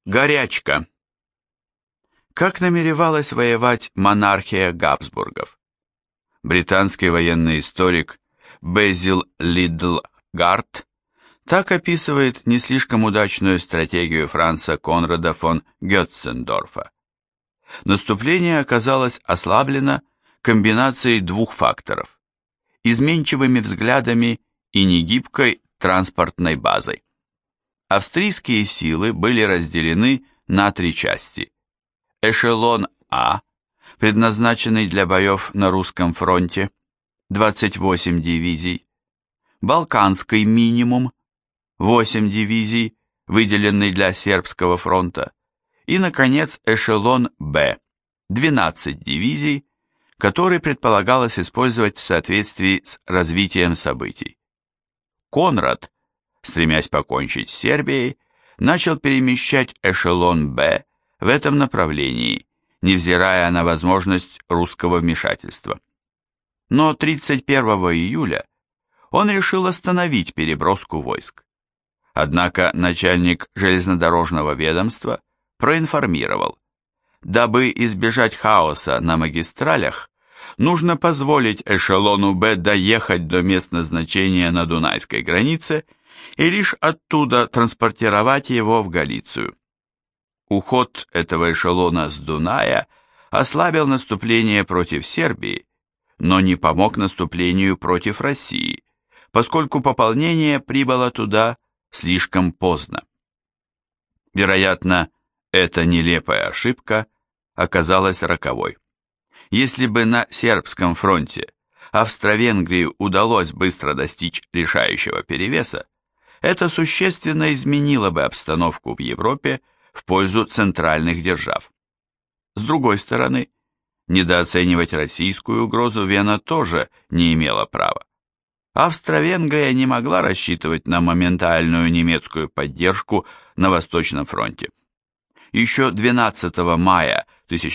Горячка. Как намеревалась воевать монархия Габсбургов? Британский военный историк Безил Лидлгард так описывает не слишком удачную стратегию Франца Конрада фон Гетцендорфа. Наступление оказалось ослаблено комбинацией двух факторов – изменчивыми взглядами и негибкой транспортной базой. Австрийские силы были разделены на три части. Эшелон А, предназначенный для боев на русском фронте, 28 дивизий, Балканский минимум, 8 дивизий, выделенный для сербского фронта, и, наконец, эшелон Б, 12 дивизий, который предполагалось использовать в соответствии с развитием событий. Конрад, стремясь покончить с Сербией, начал перемещать эшелон Б в этом направлении, невзирая на возможность русского вмешательства. Но 31 июля он решил остановить переброску войск. Однако начальник железнодорожного ведомства проинформировал, дабы избежать хаоса на магистралях, нужно позволить эшелону Б доехать до мест назначения на Дунайской границе и лишь оттуда транспортировать его в Галицию. Уход этого эшелона с Дуная ослабил наступление против Сербии, но не помог наступлению против России, поскольку пополнение прибыло туда слишком поздно. Вероятно, эта нелепая ошибка оказалась роковой. Если бы на сербском фронте Австро-Венгрии удалось быстро достичь решающего перевеса, это существенно изменило бы обстановку в Европе в пользу центральных держав. С другой стороны, недооценивать российскую угрозу Вена тоже не имела права. Австро-Венгрия не могла рассчитывать на моментальную немецкую поддержку на Восточном фронте. Еще 12 мая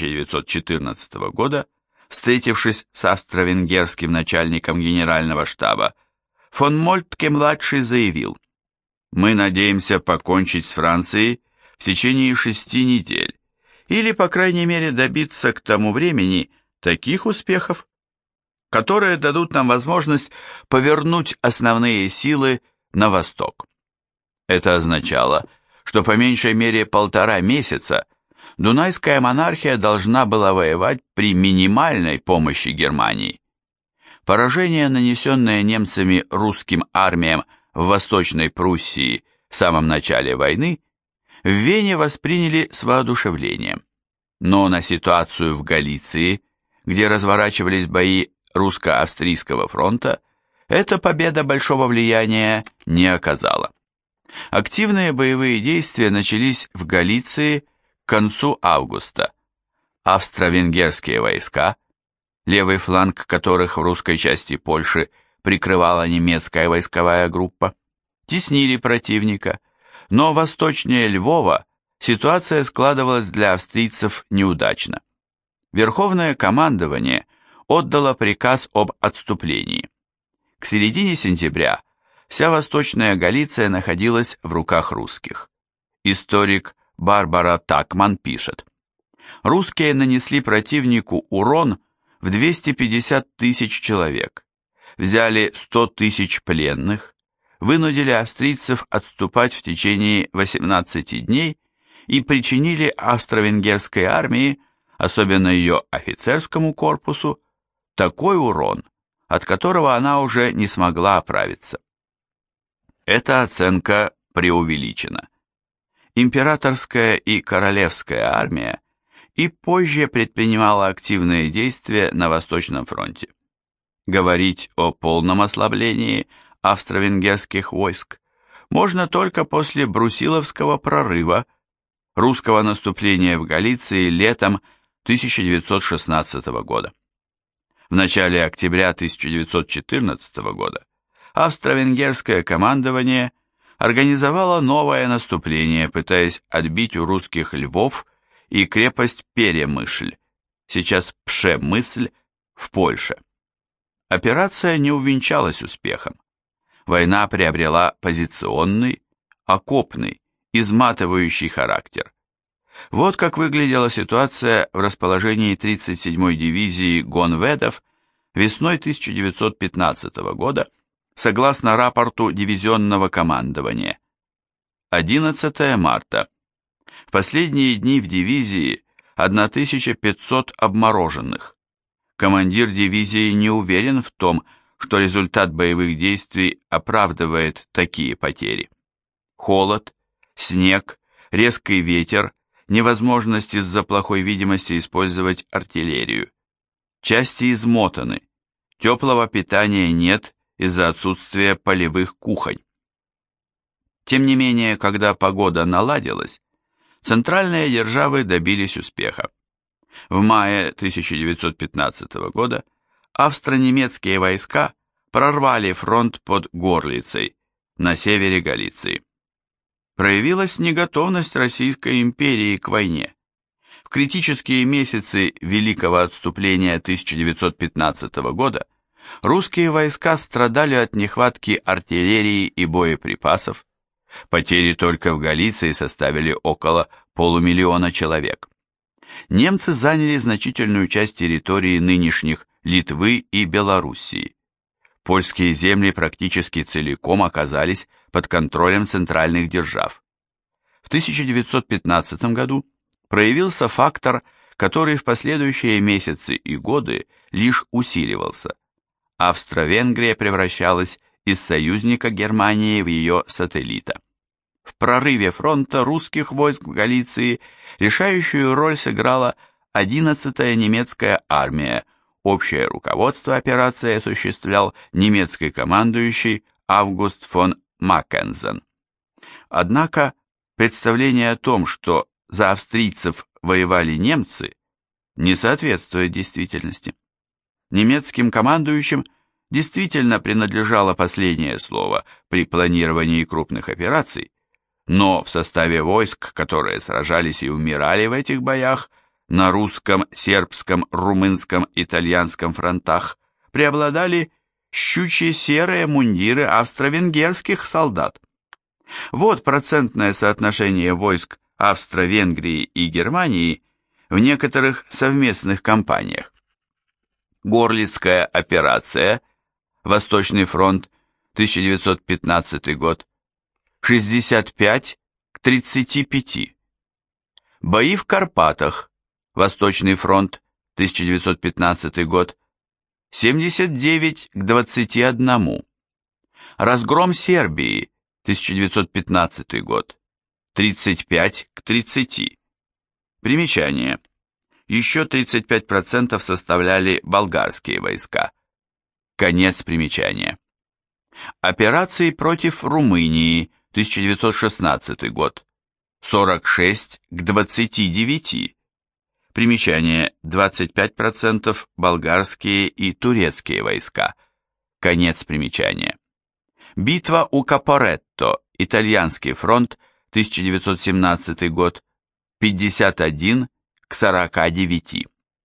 1914 года, встретившись с австро-венгерским начальником генерального штаба, фон Мольтке-младший заявил: «Мы надеемся покончить с Францией в течение 6 недель, или, по крайней мере, добиться к тому времени таких успехов, которые дадут нам возможность повернуть основные силы на восток». Это означало, что по меньшей мере 1,5 месяца Дунайская монархия должна была воевать при минимальной помощи Германии. Поражение, нанесенное немцами русским армиям в Восточной Пруссии в самом начале войны, в Вене восприняли с воодушевлением. Но на ситуацию в Галиции, где разворачивались бои русско-австрийского фронта, эта победа большого влияния не оказала. Активные боевые действия начались в Галиции к концу августа. Австро-венгерские войска, левый фланг которых в русской части Польши прикрывала немецкая войсковая группа, теснили противника, но восточнее Львова ситуация складывалась для австрийцев неудачно. Верховное командование отдало приказ об отступлении. К середине сентября вся Восточная Галиция находилась в руках русских. Историк Барбара Такман пишет: русские нанесли противнику урон в 250 тысяч человек, взяли 100 тысяч пленных, вынудили австрийцев отступать в течение 18 дней и причинили австро-венгерской армии, особенно ее офицерскому корпусу, такой урон, от которого она уже не смогла оправиться. Эта оценка преувеличена. Императорская и королевская армия и позже предпринимала активные действия на Восточном фронте. Говорить о полном ослаблении австро-венгерских войск можно только после Брусиловского прорыва, русского наступления в Галиции летом 1916 года. В начале октября 1914 года австро-венгерское командование организовало новое наступление, пытаясь отбить у русских Львов и крепость Перемышль, сейчас Пшемысль, в Польше. Операция не увенчалась успехом. Война приобрела позиционный, окопный, изматывающий характер, Вот как выглядела ситуация в расположении 37-й дивизии гонведов весной 1915 года, согласно рапорту дивизионного командования. 11 марта. В последние дни в дивизии 1500 обмороженных. Командир дивизии не уверен в том, что результат боевых действий оправдывает такие потери. Холод, снег, резкий ветер, невозможность из-за плохой видимости использовать артиллерию. Части измотаны, теплого питания нет из-за отсутствия полевых кухонь. Тем не менее, когда погода наладилась, центральные державы добились успеха. В мае 1915 года австро-немецкие войска прорвали фронт под Горлицей на севере Галиции. Проявилась неготовность Российской империи к войне. В критические месяцы Великого отступления 1915 года русские войска страдали от нехватки артиллерии и боеприпасов. Потери только в Галиции составили около полумиллиона человек. Немцы заняли значительную часть территории нынешних Литвы и Белоруссии. Польские земли практически целиком оказались под контролем центральных держав. В 1915 году проявился фактор, который в последующие месяцы и годы лишь усиливался. Австро-Венгрия превращалась из союзника Германии в ее сателлита. В прорыве фронта русских войск в Галиции решающую роль сыграла 11-я немецкая армия. Общее руководство операцией осуществлял немецкий командующий Август фон Маккензен. Однако представление о том, что за австрийцев воевали немцы, не соответствует действительности. Немецким командующим действительно принадлежало последнее слово при планировании крупных операций, но в составе войск, которые сражались и умирали в этих боях, на русском, сербском, румынском, итальянском фронтах преобладали щучьи серые мундиры австро-венгерских солдат. Вот процентное соотношение войск Австро-Венгрии и Германии в некоторых совместных кампаниях. Горлицкая операция, Восточный фронт, 1915 год, 65 к 35. Бои в Карпатах, Восточный фронт, 1915 год, 79 к 21. Разгром Сербии, 1915 год, 35 к 30. Примечание. Еще 35% составляли болгарские войска. Конец примечания. Операции против Румынии, 1916 год, 46 к 29. Примечание. 25% болгарские и турецкие войска. Конец примечания. Битва у Капоретто, Итальянский фронт, 1917 год, 51 к 49.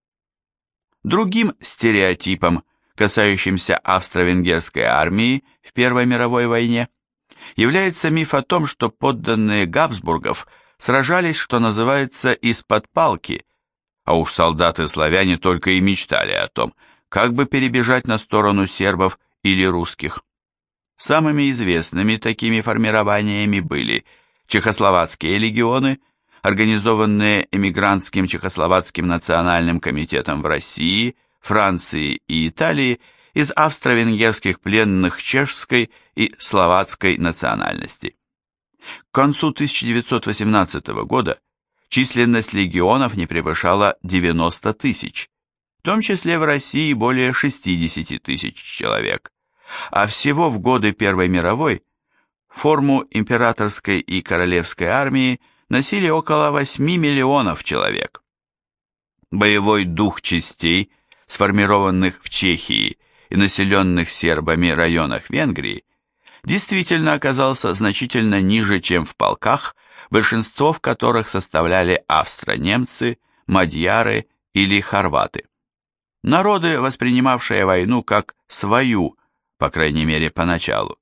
Другим стереотипом, касающимся австро-венгерской армии в Первой мировой войне, является миф о том, что подданные Габсбургов сражались, что называется, из-под палки, а уж солдаты-славяне только и мечтали о том, как бы перебежать на сторону сербов или русских. Самыми известными такими формированиями были чехословацкие легионы, организованные эмигрантским чехословацким национальным комитетом в России, Франции и Италии из австро-венгерских пленных чешской и словацкой национальности. К концу 1918 года численность легионов не превышала 90 тысяч, в том числе в России более 60 тысяч человек, а всего в годы Первой мировой форму императорской и королевской армии носили около 8 миллионов человек. Боевой дух частей, сформированных в Чехии и населенных сербами районах Венгрии, действительно оказался значительно ниже, чем в полках, большинство в которых составляли австро-немцы, мадьяры или хорваты. Народы, воспринимавшие войну как свою, по крайней мере поначалу.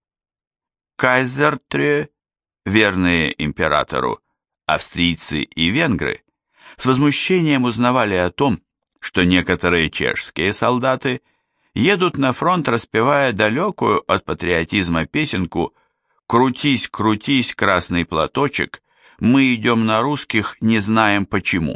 Кайзертрё, верные императору, австрийцы и венгры, с возмущением узнавали о том, что некоторые чешские солдаты едут на фронт, распевая далекую от патриотизма песенку «Крутись, крутись, красный платочек, мы идем на русских, не знаем почему».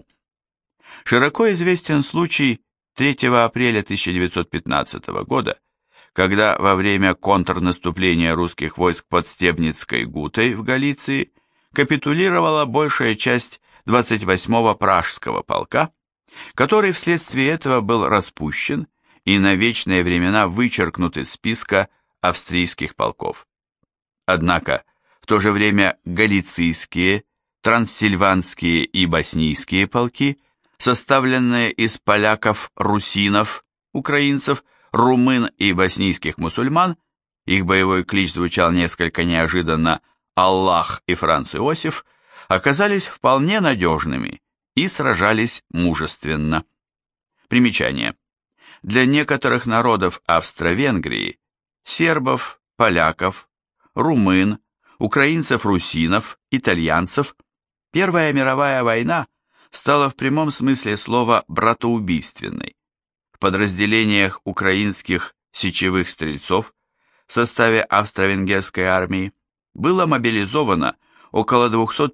Широко известен случай 3 апреля 1915 года, когда во время контрнаступления русских войск под Стебницкой Гутой в Галиции капитулировала большая часть 28-го Пражского полка, который вследствие этого был распущен и на вечные времена вычеркнут из списка австрийских полков. Однако, в то же время галицийские, трансильванские и боснийские полки, составленные из поляков, русинов, украинцев, румын и боснийских мусульман, их боевой клич звучал несколько неожиданно «Аллах» и «Франц Иосиф», оказались вполне надежными и сражались мужественно. Примечание. Для некоторых народов Австро-Венгрии, сербов, поляков, румын, украинцев-русинов, итальянцев, Первая мировая война стала в прямом смысле слова братоубийственной. В подразделениях украинских сечевых стрельцов в составе австро-венгерской армии было мобилизовано около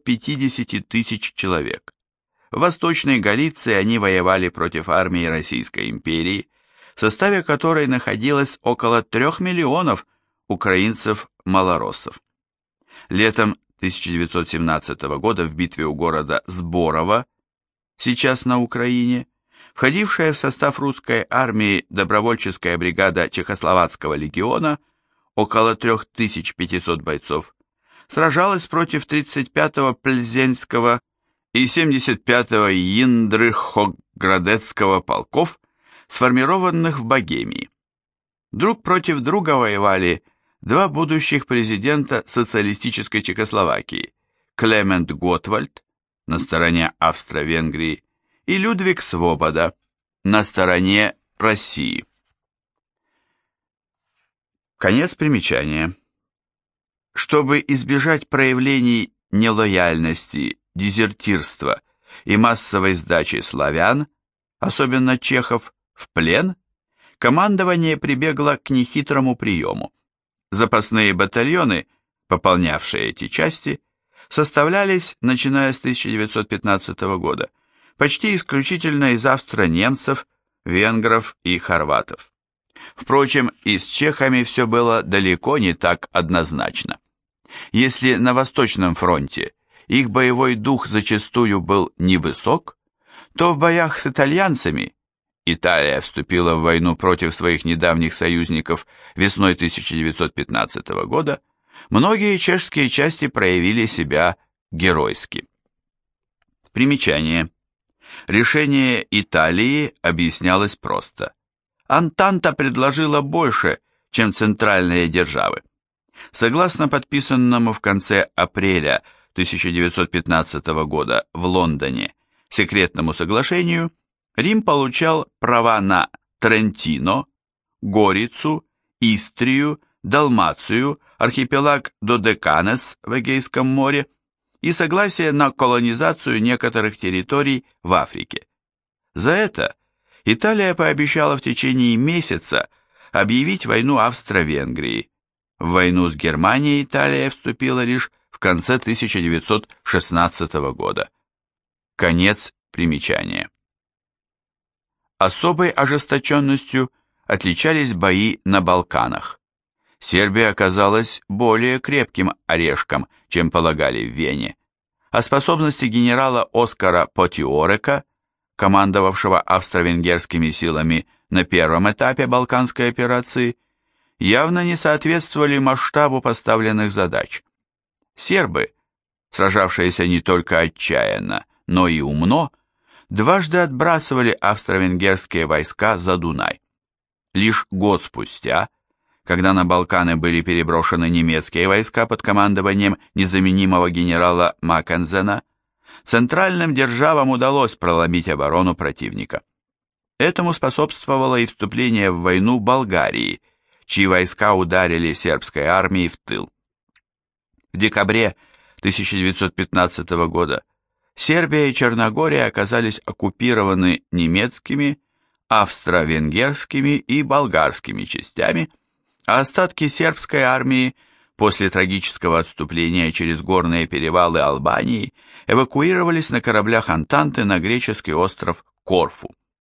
250 тысяч человек. В Восточной Галиции они воевали против армии Российской империи, в составе которой находилось около 3 миллионов украинцев-малороссов. Летом 1917 года в битве у города Сборово, сейчас на Украине, входившая в состав русской армии добровольческая бригада Чехословацкого легиона, около 3500 бойцов, сражалась против 35-го Пльзенского и 75-го Йиндрыхоградецкого полков, сформированных в Богемии. Друг против друга воевали два будущих президента социалистической Чехословакии, Клемент Готвальд на стороне Австро-Венгрии и Людвиг Свобода на стороне России. Конец примечания. Чтобы избежать проявлений нелояльности, дезертирства и массовой сдачи славян, особенно чехов, в плен, командование прибегло к нехитрому приему. Запасные батальоны, пополнявшие эти части, составлялись, начиная с 1915 года, почти исключительно из австро-немцев, венгров и хорватов. Впрочем, и с чехами все было далеко не так однозначно. Если на Восточном фронте их боевой дух зачастую был невысок, то в боях с итальянцами Италия вступила в войну против своих недавних союзников весной 1915 года, многие чешские части проявили себя геройски. Примечание. Решение Италии объяснялось просто. Антанта предложила больше, чем центральные державы. Согласно подписанному в конце апреля 1915 года в Лондоне секретному соглашению, Рим получал права на Трентино, Горицу, Истрию, Далмацию, архипелаг Додеканес в Эгейском море и согласие на колонизацию некоторых территорий в Африке. За это Италия пообещала в течение месяца объявить войну Австро-Венгрии. В войну с Германией Италия вступила лишь в конце 1916 года. Конец примечания. Особой ожесточенностью отличались бои на Балканах. Сербия оказалась более крепким орешком, чем полагали в Вене, а способности генерала Оскара Потиорека, командовавшего австро-венгерскими силами на первом этапе Балканской операции, явно не соответствовали масштабу поставленных задач. Сербы, сражавшиеся не только отчаянно, но и умно, дважды отбрасывали австро-венгерские войска за Дунай. Лишь год спустя, когда на Балканы были переброшены немецкие войска под командованием незаменимого генерала Маккензена, центральным державам удалось проломить оборону противника. Этому способствовало и вступление в войну Болгарии, чьи войска ударили сербской армии в тыл. В декабре 1915 года Сербия и Черногория оказались оккупированы немецкими, австро-венгерскими и болгарскими частями, а остатки сербской армии после трагического отступления через горные перевалы Албании эвакуировались на кораблях Антанты на греческий остров Корфу.